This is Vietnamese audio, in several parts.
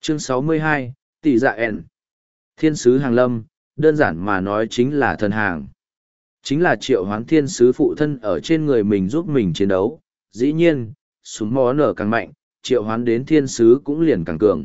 Chương 62, Tỷ Dạ ẻn. Thiên sứ hàng lâm, đơn giản mà nói chính là thần hàng. Chính là triệu hoán thiên sứ phụ thân ở trên người mình giúp mình chiến đấu. Dĩ nhiên, súng mó nở càng mạnh, triệu hoán đến thiên sứ cũng liền càng cường.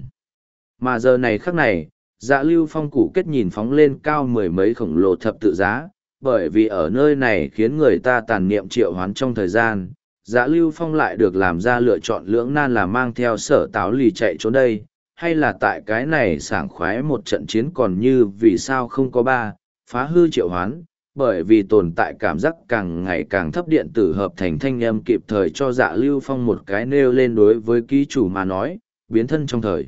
Mà giờ này khắc này, Dạ Lưu Phong củ kết nhìn phóng lên cao mười mấy khổng lồ thập tự giá, bởi vì ở nơi này khiến người ta tàn niệm triệu hoán trong thời gian. Dạ Lưu Phong lại được làm ra lựa chọn lưỡng nan là mang theo Sở Táo Lì chạy trốn đây, hay là tại cái này sảng khoái một trận chiến còn như vì sao không có ba, phá hư triệu hoán, bởi vì tồn tại cảm giác càng ngày càng thấp điện tử hợp thành thanh âm kịp thời cho Dạ Lưu Phong một cái nêu lên đối với ký chủ mà nói, biến thân trong thời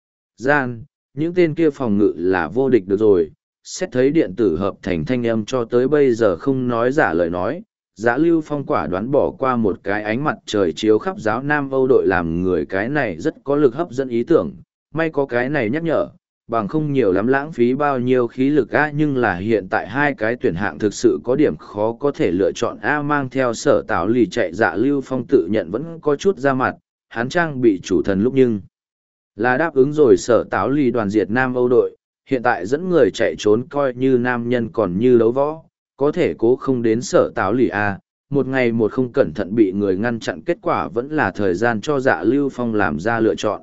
gian, những tên kia phòng ngự là vô địch được rồi. Xét thấy điện tử hợp thành thanh âm cho tới bây giờ không nói giả lời nói, Dạ Lưu Phong quả đoán bỏ qua một cái ánh mặt trời chiếu khắp giáo Nam Âu đội làm người cái này rất có lực hấp dẫn ý tưởng, may có cái này nhắc nhở, bằng không nhiều lắm lãng phí bao nhiêu khí lực a, nhưng là hiện tại hai cái tuyển hạng thực sự có điểm khó có thể lựa chọn a. Mang theo Sở Táo Lì chạy Dạ Lưu Phong tự nhận vẫn có chút ra mặt, hắn trang bị chủ thần lúc nhưng là đáp ứng rồi Sở Táo Lì đoàn diệt Nam Âu đội, hiện tại dẫn người chạy trốn coi như nam nhân còn như đấu võ, có thể cố không đến Sở Táo Lì a. Một ngày một không cẩn thận bị người ngăn chặn, kết quả vẫn là thời gian cho Dạ Lưu Phong làm ra lựa chọn.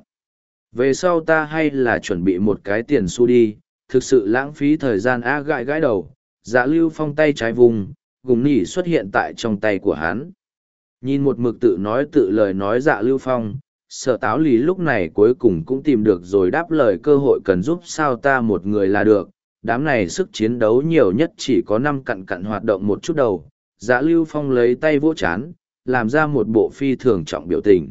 Về sau ta hay là chuẩn bị một cái tiền xu đi, thực sự lãng phí thời gian a. Gãi gãi đầu, Dạ Lưu Phong tay trái vùng, gùng nỉ xuất hiện tại trong tay của hắn. Nhìn một mực tự nói tự lời nói Dạ Lưu Phong, Sở Táo Lì lúc này cuối cùng cũng tìm được rồi đáp lời cơ hội cần giúp sao ta một người là được, đám này sức chiến đấu nhiều nhất chỉ có 5 cặn cặn hoạt động một chút đầu. Dạ Lưu Phong lấy tay vỗ chán, làm ra một bộ phi thường trọng biểu tình.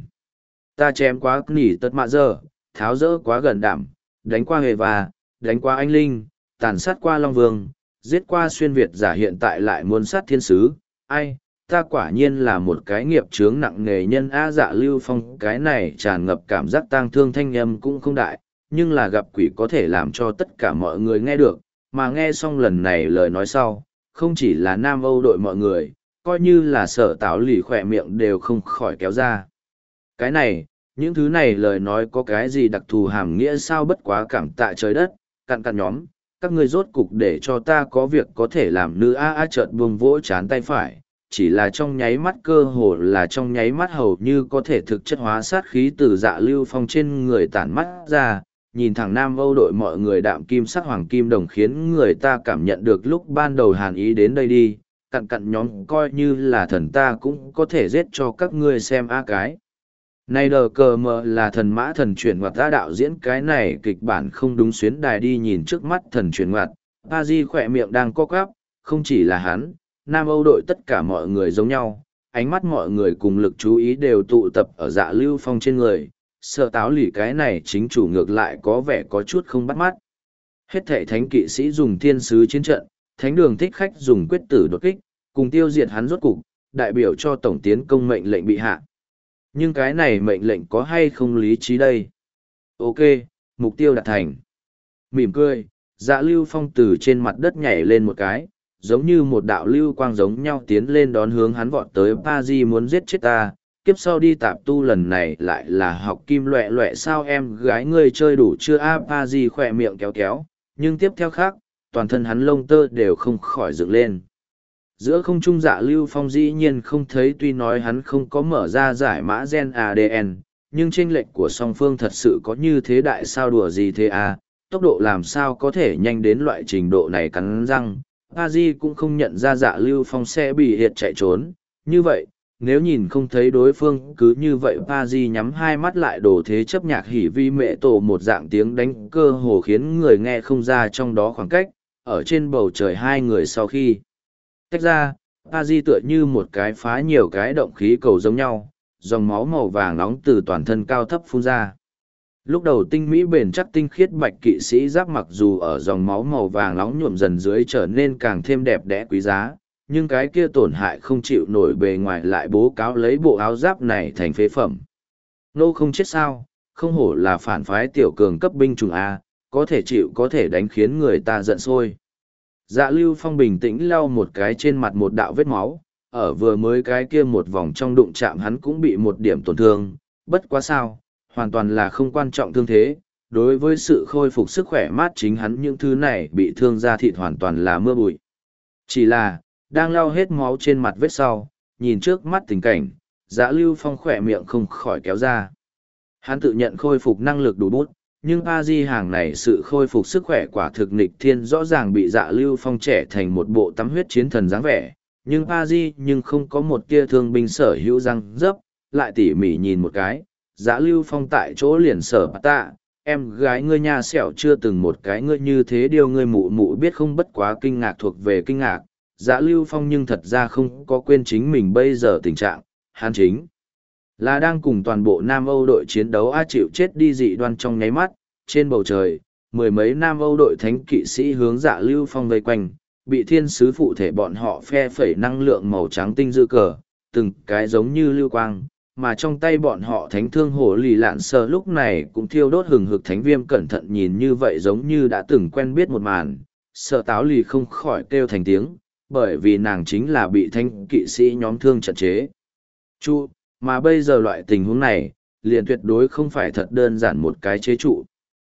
Ta chém quá nỉ tật mạ giờ, tháo rỡ quá gần đảm, đánh qua hề và, đánh qua anh linh, tàn sát qua Long Vương, giết qua xuyên Việt giả, hiện tại lại muốn sát thiên sứ. Ai, ta quả nhiên là một cái nghiệp chướng nặng nề nhân a. Dạ Lưu Phong cái này tràn ngập cảm giác tang thương thanh âm cũng không đại, nhưng là gặp quỷ có thể làm cho tất cả mọi người nghe được, mà nghe xong lần này lời nói sau, không chỉ là Nam Âu đội mọi người, coi như là Sở Táo Lì khỏe miệng đều không khỏi kéo ra. Cái này, những thứ này lời nói có cái gì đặc thù hàm nghĩa sao? Bất quá cảm tạ trời đất, cặn cặn nhóm, các ngươi rốt cục để cho ta có việc có thể làm nữ a. Chợt buông vỗ chán tay phải, chỉ là trong nháy mắt, cơ hồ là trong nháy mắt, hầu như có thể thực chất hóa sát khí từ Dạ Lưu Phong trên người tản mắt ra, nhìn thẳng Nam Âu đội mọi người đạm kim sắc hoàng kim đồng khiến người ta cảm nhận được lúc ban đầu hàn ý đến đây đi, cặn cặn nhóm coi như là thần ta cũng có thể giết cho các ngươi xem a. Cái này đờ cờ mờ là thần mã thần chuyển ngoặt ta đạo diễn cái này kịch bản không đúng xuyến đài đi. Nhìn trước mắt thần chuyển ngoặt, a di khỏe miệng đang co quắp, không chỉ là hắn, Nam Âu đội tất cả mọi người giống nhau, ánh mắt mọi người cùng lực chú ý đều tụ tập ở Dạ Lưu Phong trên người. Sở Táo Lì cái này chính chủ ngược lại có vẻ có chút không bắt mắt. Hết thảy thánh kỵ sĩ dùng thiên sứ chiến trận, thánh đường thích khách dùng quyết tử đột kích, cùng tiêu diệt hắn rốt cục, đại biểu cho tổng tiến công mệnh lệnh bị hạ. Nhưng cái này mệnh lệnh có hay không lý trí đây? Ok, mục tiêu đạt thành. Mỉm cười, Dạ Lưu Phong từ trên mặt đất nhảy lên một cái, giống như một đạo lưu quang giống nhau tiến lên đón hướng hắn vọt tới. Pazi muốn giết chết ta, kiếp sau đi tạp tu lần này lại là học kim loẹ loẹ sao? Em gái ngươi chơi đủ chưa a? Pazi khỏe miệng kéo kéo, nhưng tiếp theo khác, toàn thân hắn lông tơ đều không khỏi dựng lên. Giữa không trung Dạ Lưu Phong dĩ nhiên không thấy, tuy nói hắn không có mở ra giải mã gen ADN, nhưng chênh lệch của song phương thật sự có như thế đại sao? Đùa gì thế à? Tốc độ làm sao có thể nhanh đến loại trình độ này? Cắn răng, Pazi cũng không nhận ra Dạ Lưu Phong sẽ bị hiệt chạy trốn. Như vậy, nếu nhìn không thấy đối phương cứ như vậy, Pazi nhắm hai mắt lại đổ thế chấp nhạc hỉ vi mẹ tổ một dạng tiếng đánh cơ hồ khiến người nghe không ra trong đó khoảng cách. Ở trên bầu trời hai người sau khi tách ra, Pazi tựa như một cái phá nhiều cái động khí cầu giống nhau, dòng máu màu vàng nóng từ toàn thân cao thấp phun ra. Lúc đầu tinh mỹ bền chắc tinh khiết bạch kỵ sĩ giáp mặc dù ở dòng máu màu vàng nóng nhuộm dần dưới trở nên càng thêm đẹp đẽ quý giá, nhưng cái kia tổn hại không chịu nổi bề ngoài lại bố cáo lấy bộ áo giáp này thành phế phẩm. Nô không chết sao, không hổ là phản phái tiểu cường cấp binh chủng A, có thể chịu có thể đánh khiến người ta giận sôi. Dạ Lưu Phong bình tĩnh lau một cái trên mặt một đạo vết máu, ở vừa mới cái kia một vòng trong đụng chạm hắn cũng bị một điểm tổn thương, bất quá sao, hoàn toàn là không quan trọng thương thế. đối với sự khôi phục sức khỏe mát chính hắn những thứ này bị thương da thịt hoàn toàn là mưa bụi. Chỉ là, đang lau hết máu trên mặt vết sau, nhìn trước mắt tình cảnh, Dạ Lưu Phong khỏe miệng không khỏi kéo ra. Hắn tự nhận khôi phục năng lực đủ bút, nhưng A Di hàng này sự khôi phục sức khỏe quả thực nghịch thiên rõ ràng bị Dạ Lưu Phong trẻ thành một bộ tắm huyết chiến thần dáng vẻ, nhưng A Di nhưng không có một tia thương binh sở hữu răng dấp, lại tỉ mỉ nhìn một cái, Dạ Lưu Phong tại chỗ liền sở bà tạ, em gái ngươi nha sẹo chưa từng một cái ngươi như thế điều ngươi mụ mụ biết không, bất quá kinh ngạc thuộc về kinh ngạc. Dạ Lưu Phong nhưng thật ra không có quên chính mình bây giờ tình trạng, hắn chính là đang cùng toàn bộ Nam Âu đội chiến đấu chịu chết đi dị đoan trong nháy mắt, trên bầu trời, mười mấy Nam Âu đội thánh kỵ sĩ hướng Dạ Lưu Phong vây quanh, bị thiên sứ phụ thể bọn họ phe phẩy năng lượng màu trắng tinh dư cờ, từng cái giống như lưu quang, mà trong tay bọn họ thánh thương hổ lì lạn sờ lúc này cũng thiêu đốt hừng hực thánh viêm, cẩn thận nhìn như vậy giống như đã từng quen biết một màn, sợ táo lì không khỏi kêu thành tiếng, bởi vì nàng chính là bị thánh kỵ sĩ nhóm thương trận chế. Mà bây giờ loại tình huống này, liền tuyệt đối không phải thật đơn giản một cái chế trụ.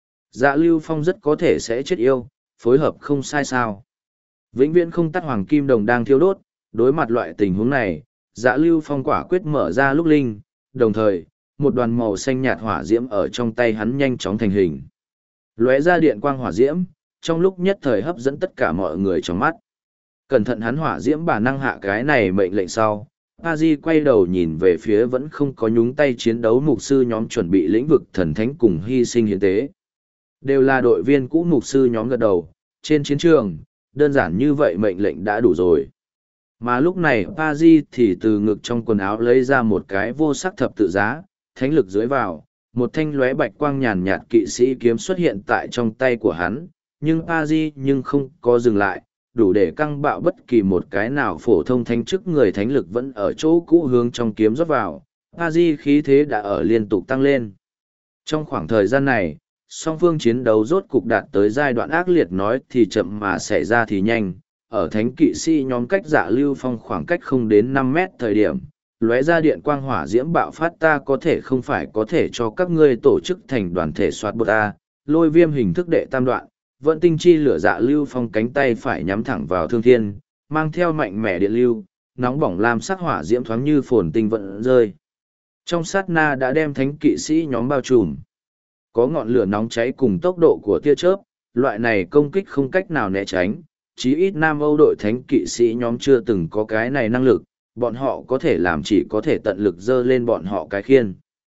Dạ Lưu Phong rất có thể sẽ chết yêu, phối hợp không sai sao. Vĩnh viễn không tắt hoàng kim đồng đang thiêu đốt, đối mặt loại tình huống này, Dạ Lưu Phong quả quyết mở ra lúc linh, đồng thời, một đoàn màu xanh nhạt hỏa diễm ở trong tay hắn nhanh chóng thành hình. Lóe ra điện quang hỏa diễm, trong lúc nhất thời hấp dẫn tất cả mọi người trong mắt. Cẩn thận, hắn hỏa diễm bản năng hạ cái này mệnh lệnh sau. Pazi quay đầu nhìn về phía vẫn không có nhúng tay chiến đấu mục sư nhóm chuẩn bị lĩnh vực thần thánh cùng hy sinh hiến tế. Đều là đội viên cũ mục sư nhóm gật đầu, trên chiến trường, đơn giản như vậy mệnh lệnh đã đủ rồi. Mà lúc này Pazi thì từ ngực trong quần áo lấy ra một cái vô sắc thập tự giá, thánh lực dưới vào, một thanh lóe bạch quang nhàn nhạt kỵ sĩ kiếm xuất hiện tại trong tay của hắn, nhưng Pazi nhưng không có dừng lại, đủ để căng bạo bất kỳ một cái nào phổ thông thánh chức người thánh lực vẫn ở chỗ cũ hướng trong kiếm rót vào, Pazi khí thế đã ở liên tục tăng lên. Trong khoảng thời gian này, song phương chiến đấu rốt cục đạt tới giai đoạn ác liệt, nói thì chậm mà xảy ra thì nhanh, ở thánh kỵ sĩ nhóm cách Dạ Lưu Phong khoảng cách không đến 5 mét thời điểm, lóe ra điện quang hỏa diễm bạo phát, ta có thể không phải có thể cho các ngươi tổ chức thành đoàn thể soạt bột a, lôi viêm hình thức đệ tam đoạn, vận tinh chi lửa. Dạ Lưu Phong cánh tay phải nhắm thẳng vào thương thiên, mang theo mạnh mẽ điện lưu, nóng bỏng lam sắc hỏa diễm thoáng như phồn tinh vận rơi. Trong sát na đã đem thánh kỵ sĩ nhóm bao trùm. Có ngọn lửa nóng cháy cùng tốc độ của tia chớp, loại này công kích không cách nào né tránh, chí ít Nam Âu đội thánh kỵ sĩ nhóm chưa từng có cái này năng lực, bọn họ có thể làm chỉ có thể tận lực dơ lên bọn họ cái khiên.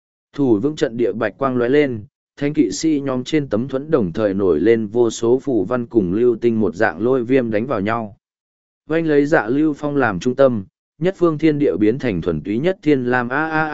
Thủ vững trận địa bạch quang lóe lên, thánh kỵ sĩ nhóm trên tấm thuẫn đồng thời nổi lên vô số phù văn cùng lưu tinh một dạng lôi viêm đánh vào nhau. Oanh lấy Dạ Lưu Phong làm trung tâm, nhất phương thiên địa biến thành thuần túy nhất thiên lam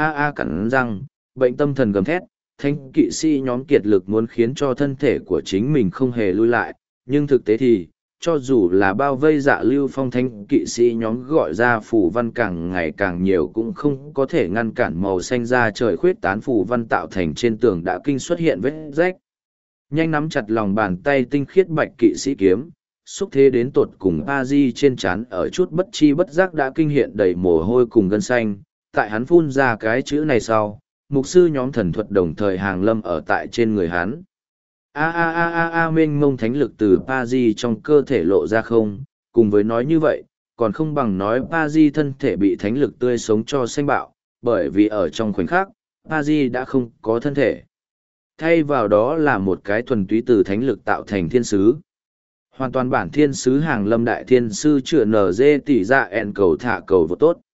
cắn răng, bệnh tâm thần gầm thét, thánh kỵ sĩ nhóm kiệt lực muốn khiến cho thân thể của chính mình không hề lui lại, nhưng thực tế thì, cho dù là bao vây Dạ Lưu Phong thánh kỵ sĩ nhóm gọi ra phù văn càng ngày càng nhiều cũng không có thể ngăn cản màu xanh ra trời khuyết tán phù văn tạo thành trên tường đã kinh xuất hiện vết rách. Nhanh nắm chặt lòng bàn tay tinh khiết bạch kỵ sĩ kiếm, xúc thế đến tột cùng A-di trên trán ở chút bất chi bất giác đã kinh hiện đầy mồ hôi cùng gân xanh, tại hắn phun ra cái chữ này sau, mục sư nhóm thần thuật đồng thời hàng lâm ở tại trên người hắn. Mênh mông thánh lực từ Pa-di trong cơ thể lộ ra không, cùng với nói như vậy, còn không bằng nói Pa-di thân thể bị thánh lực tươi sống cho xanh bạo, bởi vì ở trong khoảnh khắc, Pa-di đã không có thân thể. Thay vào đó là một cái thuần túy từ thánh lực tạo thành thiên sứ. Hoàn toàn bản thiên sứ hàng lâm đại thiên sư chữa NG tỷ ra ẹn cầu thả cầu vô tốt.